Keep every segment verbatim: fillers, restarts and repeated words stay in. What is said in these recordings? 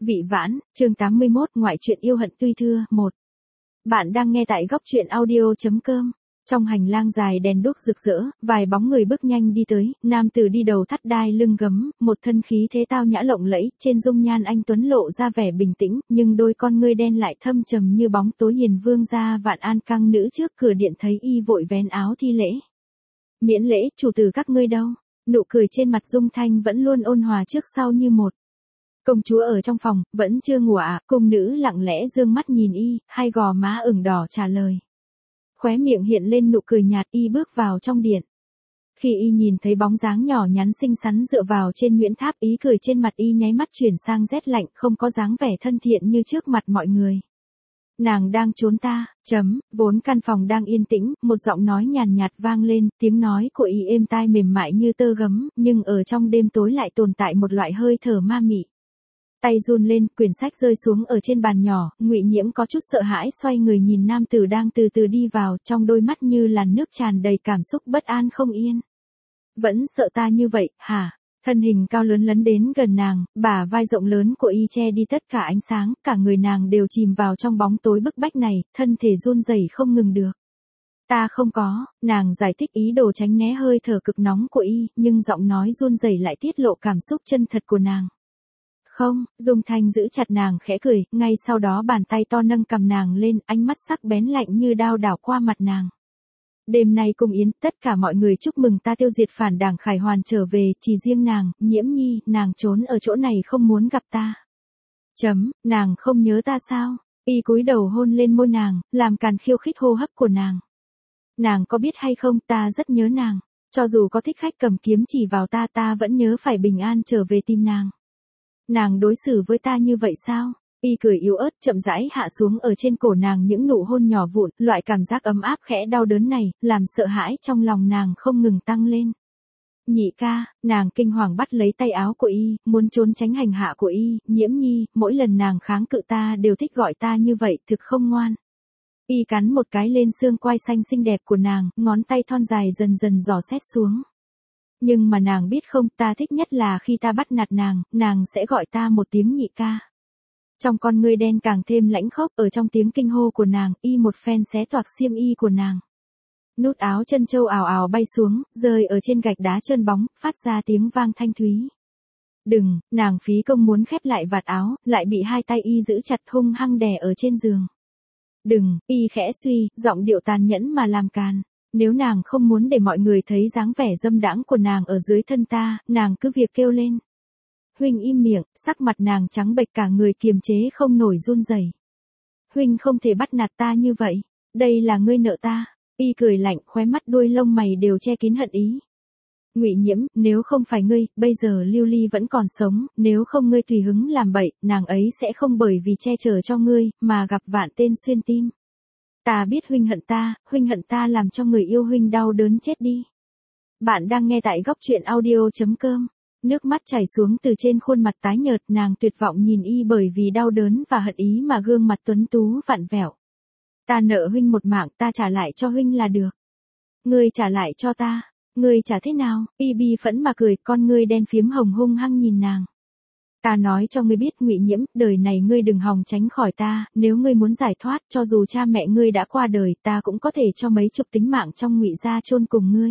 Vị Vãn, chương tám mươi mốt, ngoại truyện yêu hận tuy thưa, một. Bạn đang nghe tại góc truyện audio.com. Trong hành lang dài đèn đuốc rực rỡ, vài bóng người bước nhanh đi tới, nam tử đi đầu thắt đai lưng gấm, một thân khí thế tao nhã lộng lẫy, trên dung nhan anh tuấn lộ ra vẻ bình tĩnh, nhưng đôi con ngươi đen lại thâm trầm như bóng tối. Hiền vương gia Vạn An căng nữ trước cửa điện thấy y vội vén áo thi lễ. Miễn lễ, chủ tử các ngươi đâu? Nụ cười trên mặt Dung Thanh vẫn luôn ôn hòa trước sau như một. Công chúa ở trong phòng, vẫn chưa ngủ à? Cung nữ lặng lẽ dương mắt nhìn y, hai gò má ửng đỏ trả lời. Khóe miệng hiện lên nụ cười nhạt, y bước vào trong điện. Khi y nhìn thấy bóng dáng nhỏ nhắn xinh xắn dựa vào trên Nguyễn Tháp, ý cười trên mặt y nháy mắt chuyển sang rét lạnh, không có dáng vẻ thân thiện như trước mặt mọi người. Nàng đang trốn ta, chấm, vốn căn phòng đang yên tĩnh, một giọng nói nhàn nhạt vang lên, tiếng nói của y êm tai mềm mại như tơ gấm, nhưng ở trong đêm tối lại tồn tại một loại hơi thở ma mị. Tay run lên, quyển sách rơi xuống ở trên bàn nhỏ, Ngụy Nhiễm có chút sợ hãi xoay người nhìn nam tử đang từ từ đi vào, trong đôi mắt như làn nước tràn đầy cảm xúc bất an không yên. Vẫn sợ ta như vậy, hả? Thân hình cao lớn lấn đến gần nàng, bả vai rộng lớn của y che đi tất cả ánh sáng, cả người nàng đều chìm vào trong bóng tối bức bách này, thân thể run rẩy không ngừng được. Ta không có, nàng giải thích ý đồ tránh né hơi thở cực nóng của y, nhưng giọng nói run rẩy lại tiết lộ cảm xúc chân thật của nàng. Không, Dung Thanh giữ chặt nàng khẽ cười, ngay sau đó bàn tay to nâng cầm nàng lên, ánh mắt sắc bén lạnh như đao đảo qua mặt nàng. Đêm nay cung yến, tất cả mọi người chúc mừng ta tiêu diệt phản đảng Khải Hoàn trở về, chỉ riêng nàng, Nhiễm Nhi, nàng trốn ở chỗ này không muốn gặp ta. Chấm, nàng không nhớ ta sao? Y cúi đầu hôn lên môi nàng, làm càn khiêu khích hô hấp của nàng. Nàng có biết hay không, ta rất nhớ nàng, cho dù có thích khách cầm kiếm chỉ vào ta ta vẫn nhớ phải bình an trở về tìm nàng. Nàng đối xử với ta như vậy sao? Y cười yếu ớt chậm rãi hạ xuống ở trên cổ nàng những nụ hôn nhỏ vụn, loại cảm giác ấm áp khẽ đau đớn này, làm sợ hãi trong lòng nàng không ngừng tăng lên. Nhị ca, nàng kinh hoàng bắt lấy tay áo của y, muốn trốn tránh hành hạ của y, Nhiễm Nhi, mỗi lần nàng kháng cự ta đều thích gọi ta như vậy, thực không ngoan. Y cắn một cái lên xương quai xanh xinh đẹp của nàng, ngón tay thon dài dần dần dò xét xuống. Nhưng mà nàng biết không, ta thích nhất là khi ta bắt nạt nàng, nàng sẽ gọi ta một tiếng nhị ca. Trong con ngươi đen càng thêm lãnh khốc, ở trong tiếng kinh hô của nàng, y một phen xé toạc xiêm y của nàng. Nút áo chân châu ào ào bay xuống, rơi ở trên gạch đá trơn bóng, phát ra tiếng vang thanh thúy. Đừng, nàng phí công muốn khép lại vạt áo, lại bị hai tay y giữ chặt hung hăng đè ở trên giường. Đừng, y khẽ suy, giọng điệu tàn nhẫn mà làm càn. Nếu nàng không muốn để mọi người thấy dáng vẻ dâm đãng của nàng ở dưới thân ta, nàng cứ việc kêu lên. Huynh im miệng, sắc mặt nàng trắng bệch cả người kiềm chế không nổi run rẩy. Huynh không thể bắt nạt ta như vậy, đây là ngươi nợ ta. Y cười lạnh, khóe mắt đuôi lông mày đều che kín hận ý. Ngụy Nhiễm, nếu không phải ngươi, bây giờ Lưu Ly vẫn còn sống, nếu không ngươi tùy hứng làm bậy, nàng ấy sẽ không bởi vì che chở cho ngươi, mà gặp vạn tên xuyên tim. Ta biết huynh hận ta, huynh hận ta làm cho người yêu huynh đau đớn chết đi. Bạn đang nghe tại góc truyện audio.com. Nước mắt chảy xuống từ trên khuôn mặt tái nhợt, nàng tuyệt vọng nhìn y bởi vì đau đớn và hận ý mà gương mặt tuấn tú vặn vẹo. Ta nợ huynh một mạng, ta trả lại cho huynh là được. Ngươi trả lại cho ta, ngươi trả thế nào? Y bi phẫn mà cười, con ngươi đen phiếm hồng hung hăng nhìn nàng. Ta nói cho ngươi biết Ngụy Nhiễm, đời này ngươi đừng hòng tránh khỏi ta, nếu ngươi muốn giải thoát, cho dù cha mẹ ngươi đã qua đời, ta cũng có thể cho mấy chục tính mạng trong Ngụy gia chôn cùng ngươi.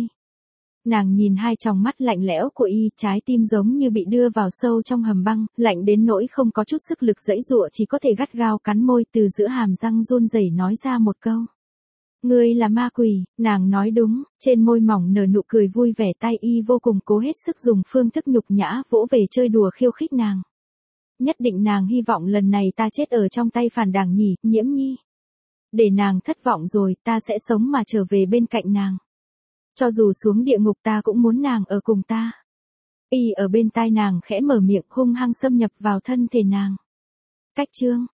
Nàng nhìn hai tròng mắt lạnh lẽo của y, trái tim giống như bị đưa vào sâu trong hầm băng, lạnh đến nỗi không có chút sức lực giãy giụa, chỉ có thể gắt gao cắn môi, từ giữa hàm răng run rẩy nói ra một câu. Ngươi là ma quỷ, nàng nói đúng, trên môi mỏng nở nụ cười vui vẻ, tay y vô cùng cố hết sức dùng phương thức nhục nhã vỗ về chơi đùa khiêu khích nàng. Nhất định nàng hy vọng lần này ta chết ở trong tay phản đảng nhỉ, Nhiễm Nhi. Để nàng thất vọng rồi, ta sẽ sống mà trở về bên cạnh nàng. Cho dù xuống địa ngục ta cũng muốn nàng ở cùng ta. Y ở bên tai nàng khẽ mở miệng hung hăng xâm nhập vào thân thể nàng. Cách chương,